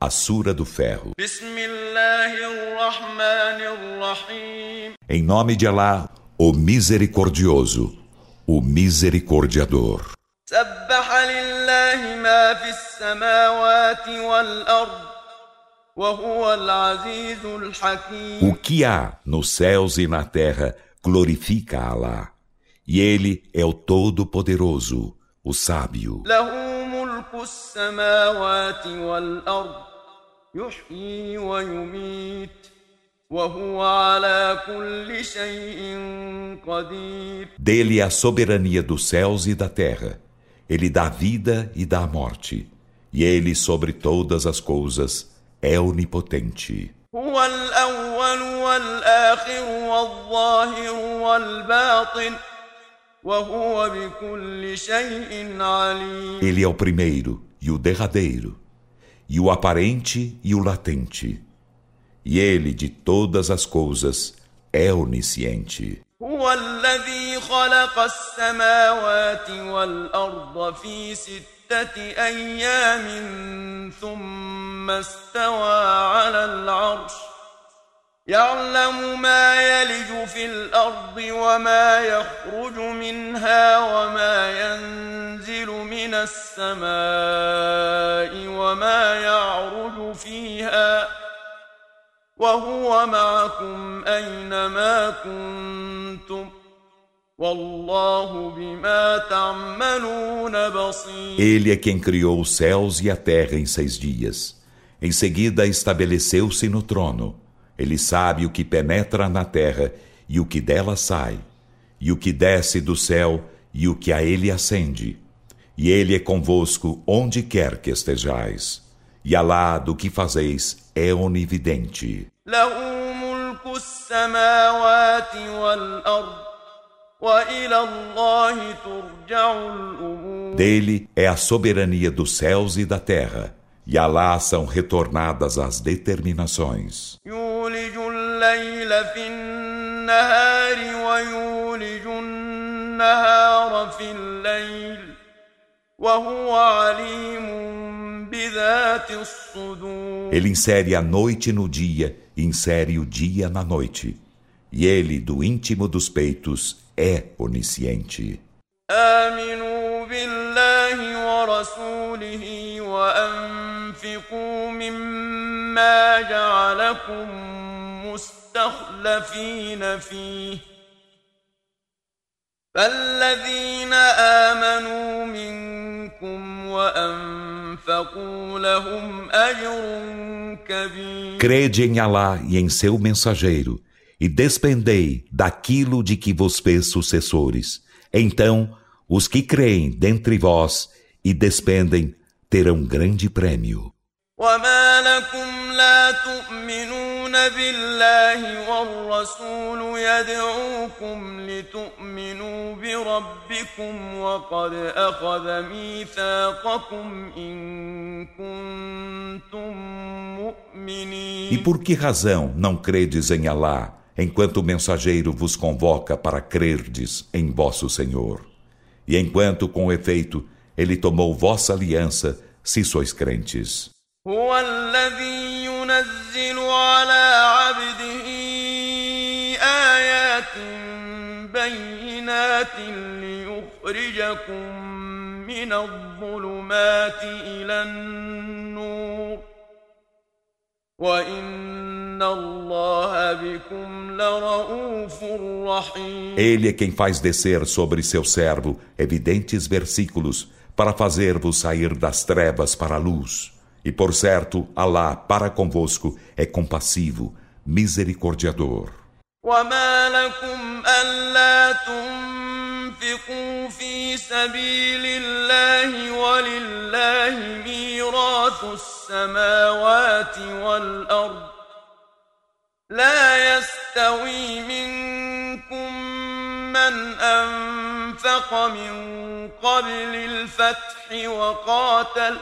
a Sura do Ferro. Em nome de Alá, o Misericordioso, o Misericordiador. O que há nos céus e na terra glorifica a Alá, e Ele é o Todo-Poderoso, o Sábio. Dele é a soberania dos céus e da terra. Ele dá vida e dá morte, e Ele sobre todas as coisas é onipotente. Ele é o primeiro e o derradeiro, e o aparente e o latente, e Ele de todas as coisas é onisciente. أيام ثم استوى على العرش يعلم ما يلج في الأرض وما يخرج منها وما ينزل من السماء وما يعرج فيها وهو معكم أينما كنتم Ele é quem criou os céus e a terra em 6 dias. Em seguida estabeleceu-se no trono. Ele sabe o que penetra na terra e o que dela sai, e o que desce do céu e o que a ele ascende. E Ele é convosco onde quer que estejais. E Alá do que fazeis é onividente. Dele é a soberania dos céus e da terra, e a Alá são retornadas as determinações. Ele insere a noite no dia e insere o dia na noite. E Ele, do íntimo dos peitos, é onisciente. آمنوا بالله ورسوله وأنفقوا مما جعلكم مستخلفين فيه فالذين آمنوا منكم وأنفقوا لهم أجر كبير. Crede em Alá e em seu mensageiro, e despendei daquilo de que vos fez sucessores. Então, os que creem dentre vós e despendem terão grande prêmio. وما لكم لا تؤمنون بالله والرسول يدعوكم لتؤمنوا بربكم وقد أخذ ميثاقكم إن كنتم مؤمنين. E por que razão não credes em Alá, enquanto o mensageiro vos convoca para crerdes em vosso Senhor? E enquanto, com efeito, ele tomou vossa aliança, se sois crentes. هو الذي ينزل على عبده آيات بينات ليخرجكم من الظلمات إلى النور وإن الله بكم لرؤوف رحيم. Ele é quem faz descer sobre seu servo evidentes versículos para fazer-vos sair das trevas para a luz. E por certo, Alá para convosco é compassivo, misericordiador. وما لكم ألا تنفقوا في سبيل الله ولله ميراث السماوات والأرض لا يستوي منكم من أنفق من قبل الفتح وقاتل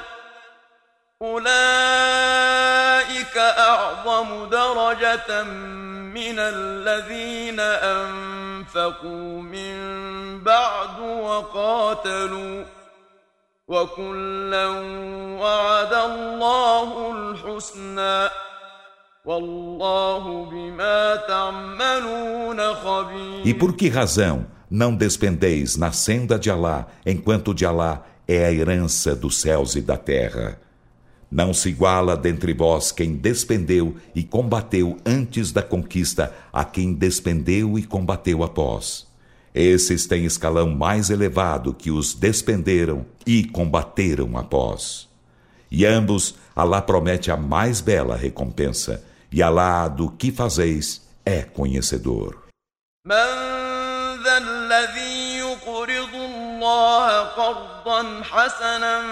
أولئك أعظم درجة من الذين أنفقوا من بعد وقاتلوا وكلا وعد الله الحسنى والله بما تعملون خبير. E por que razão não despendeis na senda de Alá, enquanto de Alá é a herança dos céus e da terra? Não se iguala dentre vós quem despendeu e combateu antes da conquista a quem despendeu e combateu após. Esses têm escalão mais elevado que os despenderam e combateram após. E ambos, Alá promete a mais bela recompensa, e Alá do que fazeis é conhecedor. من ذا الذي يقرض الله قرضا حسنا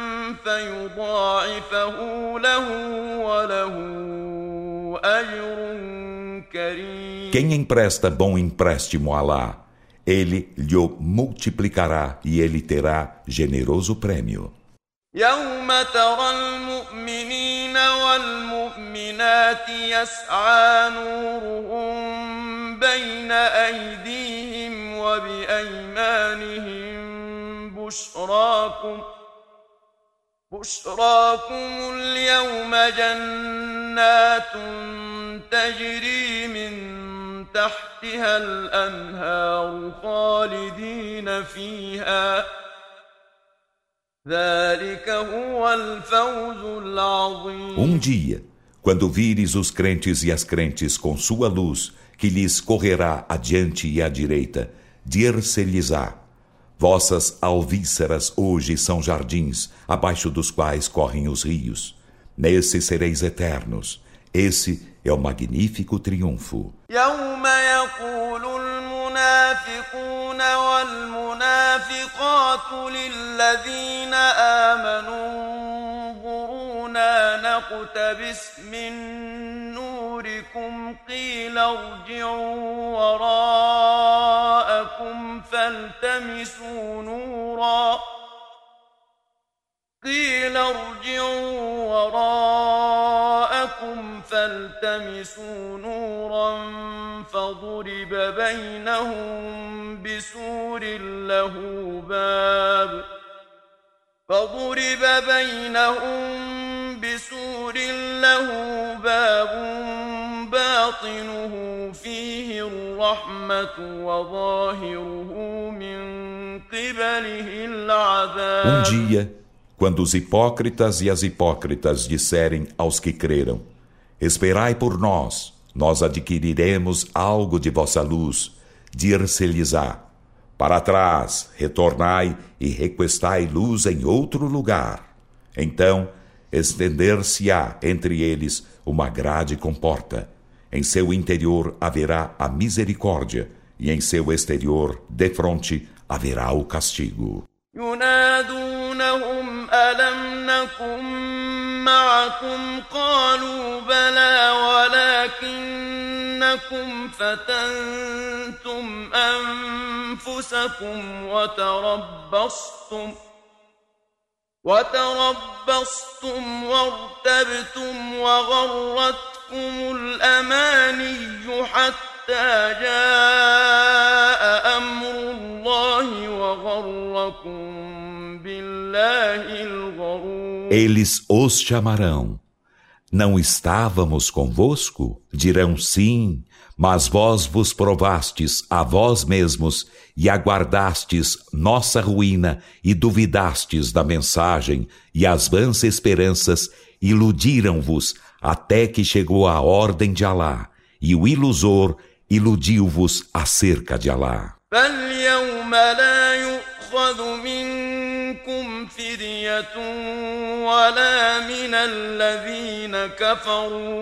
فيضاعفه له وله أجر كريم. Quem empresta bom empréstimo a Alá, ele lhe multiplicará e ele terá generoso prêmio. يوم ترى المؤمنين والمؤمنات يسعى نورهم بين أيديهم وبأيمانهم بشراكم اليوم جنات تجري من تحتها الأنهار خالدين فيها ذلك هو الفوز العظيم. Dia, quando vires os crentes e as crentes com sua luz, que lhes correrá adiante e à direita, dir-se-lhes-á: vossas alvíceras hoje são jardins, abaixo dos quais correm os rios. Nesse sereis eternos. Esse é o magnífico triunfo. يوم يقول المنافقون والمنافقات للذين آمنوا انظرونا نقتبس من نوركم قيل ارجعوا وراءكم فالتمسوا نورا فضرب بينهم بسور له باب باطنه فيه الرحمة وظاهره من قبله العذاب. Dia, quando os hipócritas e as hipócritas disserem aos que creram: esperai por nós, nós adquiriremos algo de vossa luz, dir-se-lhes-á: para trás, retornai e requestai luz em outro lugar. Então, estender-se-á entre eles uma grade com porta. Em seu interior haverá a misericórdia, e em seu exterior, defronte, haverá o castigo. ينادونهم ألم نكن معكم قالوا بلى ولكنكم فتنتم أنفسكم وتربصتم وارتبتم وغرتكم الأماني حتى جاء أمر الله وغركم بالله الغرور. Eles os chamarão: não estávamos convosco? Dirão sim, mas vós vos provastes a vós mesmos e aguardastes nossa ruína e duvidastes da mensagem, e as vãs esperanças iludiram-vos até que chegou a ordem de Alá, e o ilusor iludiu-vos acerca de Alá. فاليوم لا يؤخذ منكم فدية ولا من الذين كفروا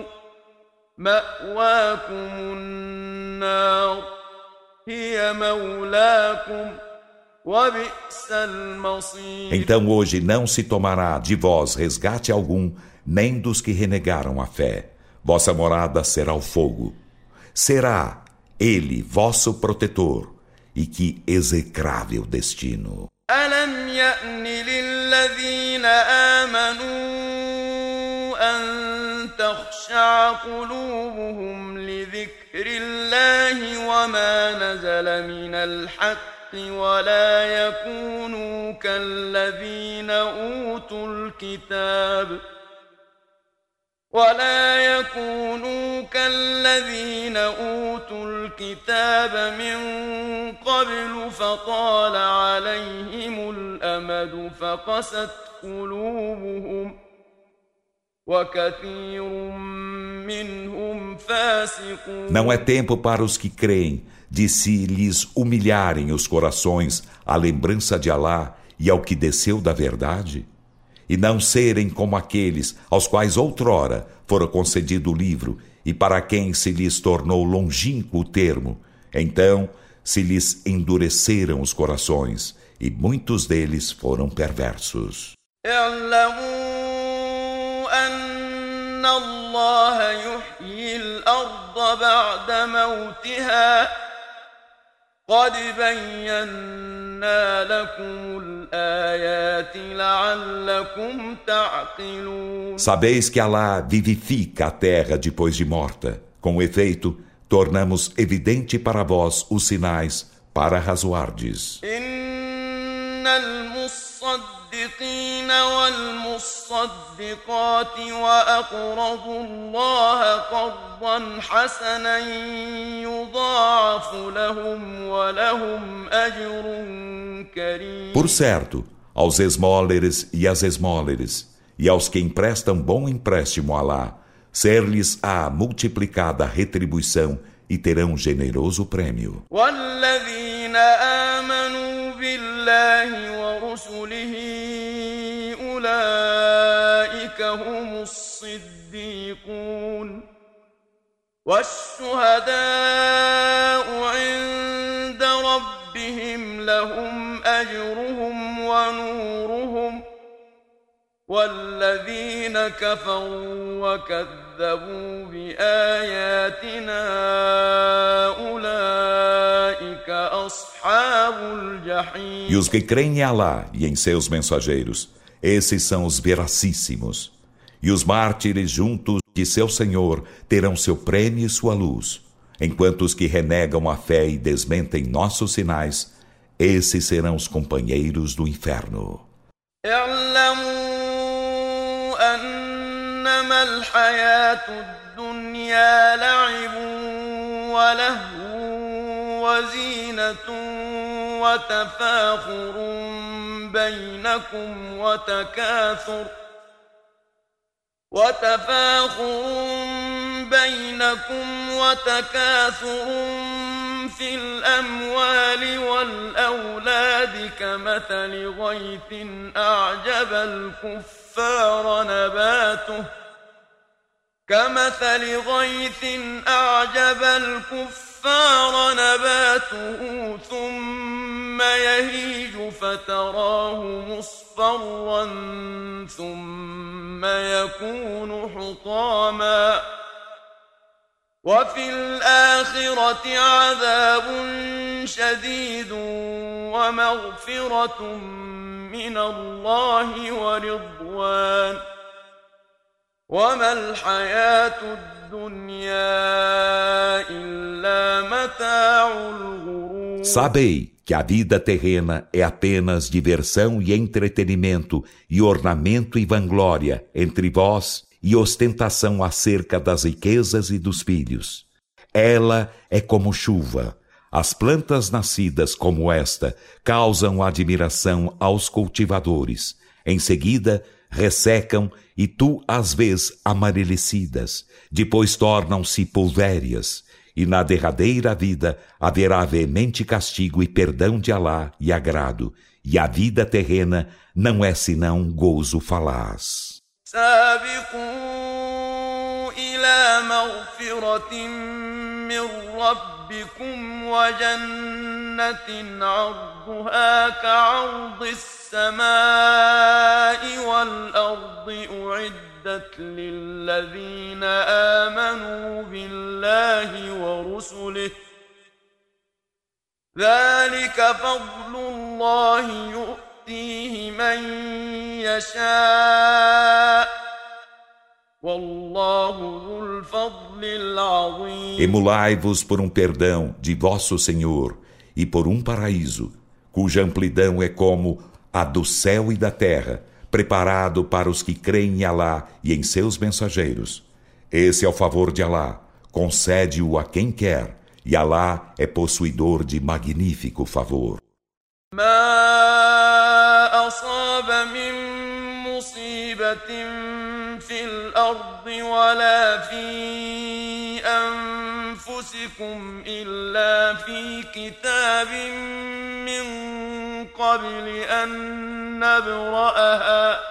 مأواكم النار هي مولاكم وبئس المصير. Então hoje não se tomará de vós resgate algum, nem dos que renegaram a fé. Vossa morada será o fogo. Será ele vosso protetor, e que execrável destino. ألم يأن للذين آمنوا أن تخشع قلوبهم لذكر الله وما نزل من الحق ولا يكونوا كالذين أوتوا الكتاب من قبل فطال عليهم الأمد فقست قلوبهم وكثير منهم فاسقون. Não é tempo para os que creem de se lhes humilharem os corações à lembrança de Alá e ao que desceu da verdade? E não serem como aqueles aos quais outrora fora concedido o livro e para quem se lhes tornou longínquo o termo. Então se lhes endureceram os corações e muitos deles foram perversos. أن الله يحيي الأرض بعد موتها قد بينا لكم الآيات لعلكم تعقلون. Sabeis que Alá vivifica a terra depois de morta. Com efeito, tornamos evidente para vós os sinais para razoardes. إن المصدقين والمصدقات وأقرضوا الله قرضا حسنا يضاعف لهم ولهم أجر كريم. Por certo, aos esmóleres e às esmóleres, e aos que emprestam bom empréstimo a Alá, ser-lhes a multiplicada retribuição e terão generoso prêmio. والذين آمنوا بالله ورسله أولئك هم الصديقون والشهداء عند ربهم لهم أجرهم ونورهم والذين كفروا وكذبوا بآياتنا أولئك أصحاب الجحيم. E os que creem em Alá e em seus mensageiros, esses são os veracíssimos. E os mártires juntos de seu Senhor terão seu prêmio e sua luz, enquanto os que renegam a fé e desmentem nossos sinais, esses serão os companheiros do inferno. أنما الحياة الدنيا لعب ولهو وزينة وتفاخر بينكم وتكاثر في الأموال والأولاد كمثل غيث أعجب الكفار نباته ثم يهيج فتراه مصفرا ثم يكون حطاما وفي الآخرة عذاب شديد ومغفرة من الله ورضوان وما الحياة الدنيا إلا متاع الغرور. Sabei que a vida terrena é apenas diversão e entretenimento e ornamento e vanglória entre vós e ostentação acerca das riquezas e dos filhos. Ela é como chuva. As plantas nascidas como esta causam admiração aos cultivadores. Em seguida, ressecam e tu as vês amarelecidas. Depois tornam-se pulvérias. E na derradeira vida haverá veemente castigo e perdão de Alá e agrado. E a vida terrena não é senão gozo falaz. سابقوا إلى مغفرة من ربكم وجنة عرضها كعرض السماء والأرض أعدت للذين آمنوا بالله ورسله ذلك فضل الله يؤتيه من يشاء والله ذو الفضل العظيم. Emulai-vos por um perdão de vosso Senhor e por um paraíso, cuja amplidão é como a do céu e da terra, preparado para os que creem em Alá e em seus mensageiros. Esse é o favor de Alá, concede-o a quem quer, e Alá é possuidor de magnífico favor. ما أصاب من مصيبة في الأرض ولا في أنفسكم إلا في كتاب من قبل أن نبرأها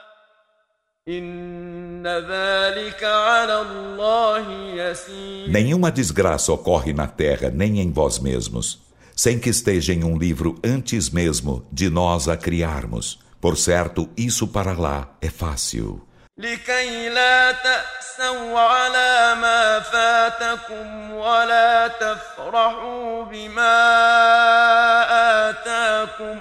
إن ذلك على الله يسير. Nenhuma desgraça ocorre na terra, nem em vós mesmos, sem que esteja em um livro antes mesmo de nós a criarmos. Por certo, isso para Alá é fácil. لكي لا تأسوا على ما فاتكم ولا تفرحوا بما آتاكم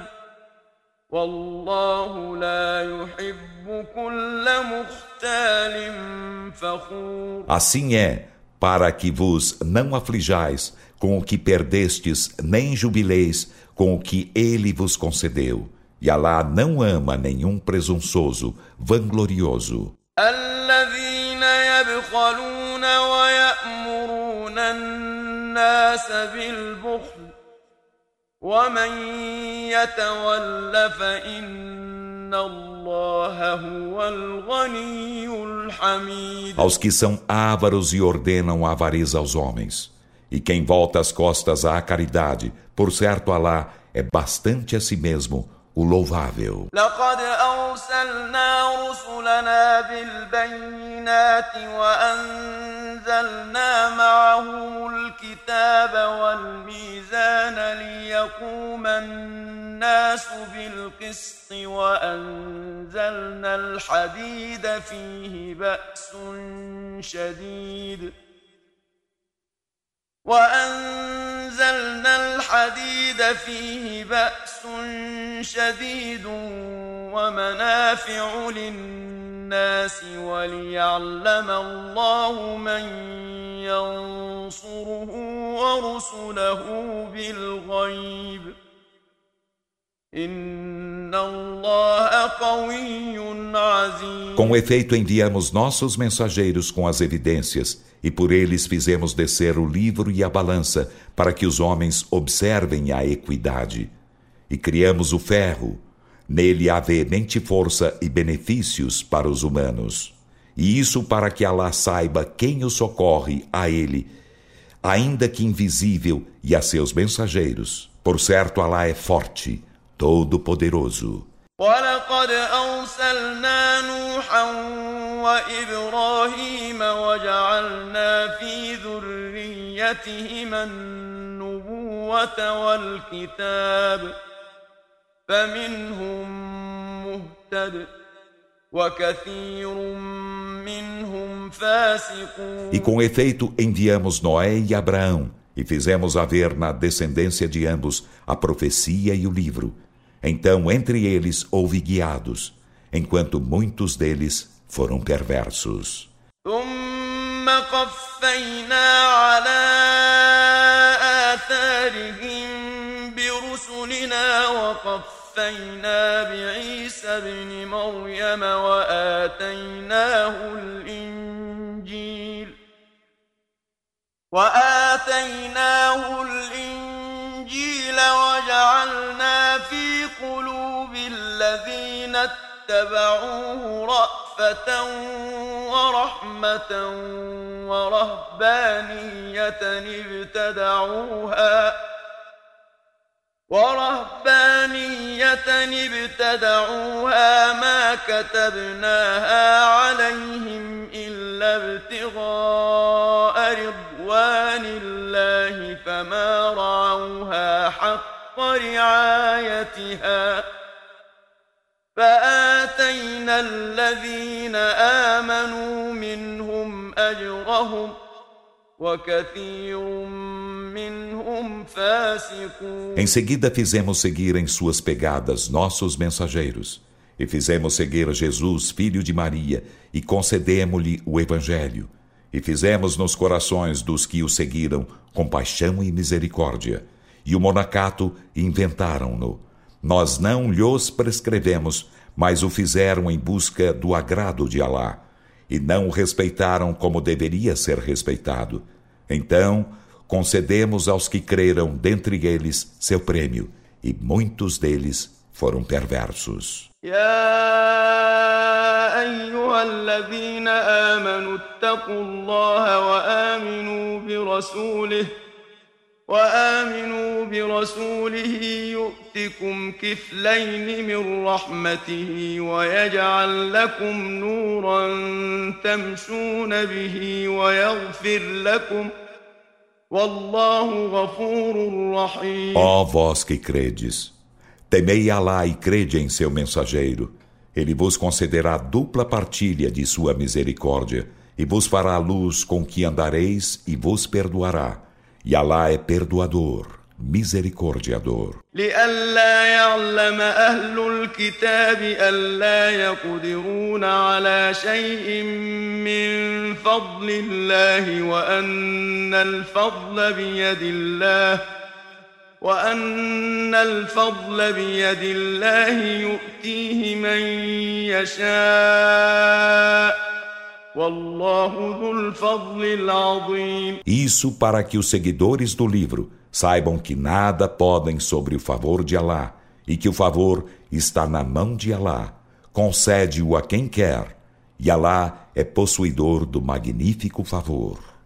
والله لا يحب كل مختال فخور. Assim é, para que vos não aflijais com o que perdestes, nem jubileis com o que ele vos concedeu. E Alá não ama nenhum presunçoso, vanglorioso. الذين يبخلون ويأمرون الناس بالبخل ومن يتول فإن الله هو الغني الحميد. Aos que são ávaros e ordenam a avareza aos homens. E quem volta as costas à caridade, por certo Alá é bastante a si mesmo o louvável. لقد أرسلنا رسلنا بالبينات وأنزلنا معهم الكتاب والميزان ليقوم الناس بالقسط وأنزلنا الحديد فيه بأس شديد ومنافع للناس وليعلم الله من ينصره ورسله بالغيب إن الله قوي عزيز. Com efeito, enviamos nossos mensageiros com as evidências, e por eles fizemos descer o livro e a balança, para que os homens observem a equidade. E criamos o ferro. Nele há veemente força e benefícios para os humanos. E isso para que Alá saiba quem o socorre a ele, ainda que invisível, e a seus mensageiros. Por certo, Alá é forte, todo-poderoso. ولقد أرسلنا نوحا وإبراهيم وجعلنا في ذريتهما النبوة والكتاب فمنهم مهتد وكثير منهم فاسقون. E com efeito enviamos Noé e Abraão e fizemos haver na descendência de ambos a profecia e o livro. Então, entre eles houve guiados, enquanto muitos deles foram perversos. ثم قفينا على آثارهم برسلنا وقفينا بعيسى ابن مريم وآتيناه الإنجيل وجعلنا في قلوب الذين اتبعوه رأفة ورحمة ورهبانية ابتدعوها ما كتبناها عليهم إلا ابتغاء رضوان الله فما رعوها حق رعايتها فآتينا الذين آمنوا منهم أجرهم وكثير منهم فاسقون. Em seguida fizemos seguir em suas pegadas nossos mensageiros, e fizemos seguir Jesus, filho de Maria, e concedemos-lhe o Evangelho, e fizemos nos corações dos que o seguiram compaixão e misericórdia, e o monacato inventaram-no. Nós não lhos prescrevemos, mas o fizeram em busca do agrado de Alá, e não o respeitaram como deveria ser respeitado. Então, concedemos aos que creram dentre eles seu prêmio, e muitos deles foram perversos. يا أيها الذين آمنوا اتقوا الله وآمنوا برسوله يؤتكم كفلين من رحمته ويجعل لكم نورا تمشون به ويغفر لكم والله غفور رحيم. Ó vós que credes, temei Alá e crede em seu mensageiro. Ele vos concederá dupla partilha de sua misericórdia e vos fará luz com que andareis e vos perdoará. E Alá é perdoador, misericordiador. لئلا يعلم أهل الكتاب ألا يقدرون على شيء من فضل الله وأن الفضل بيد الله يؤتيه من يشاء والله ذو الفضل العظيم. Isso para que os seguidores do livro saibam que nada podem sobre o favor de Alá e que o favor está na mão de Alá. Concede-o a quem quer, e Alá é possuidor do magnífico favor.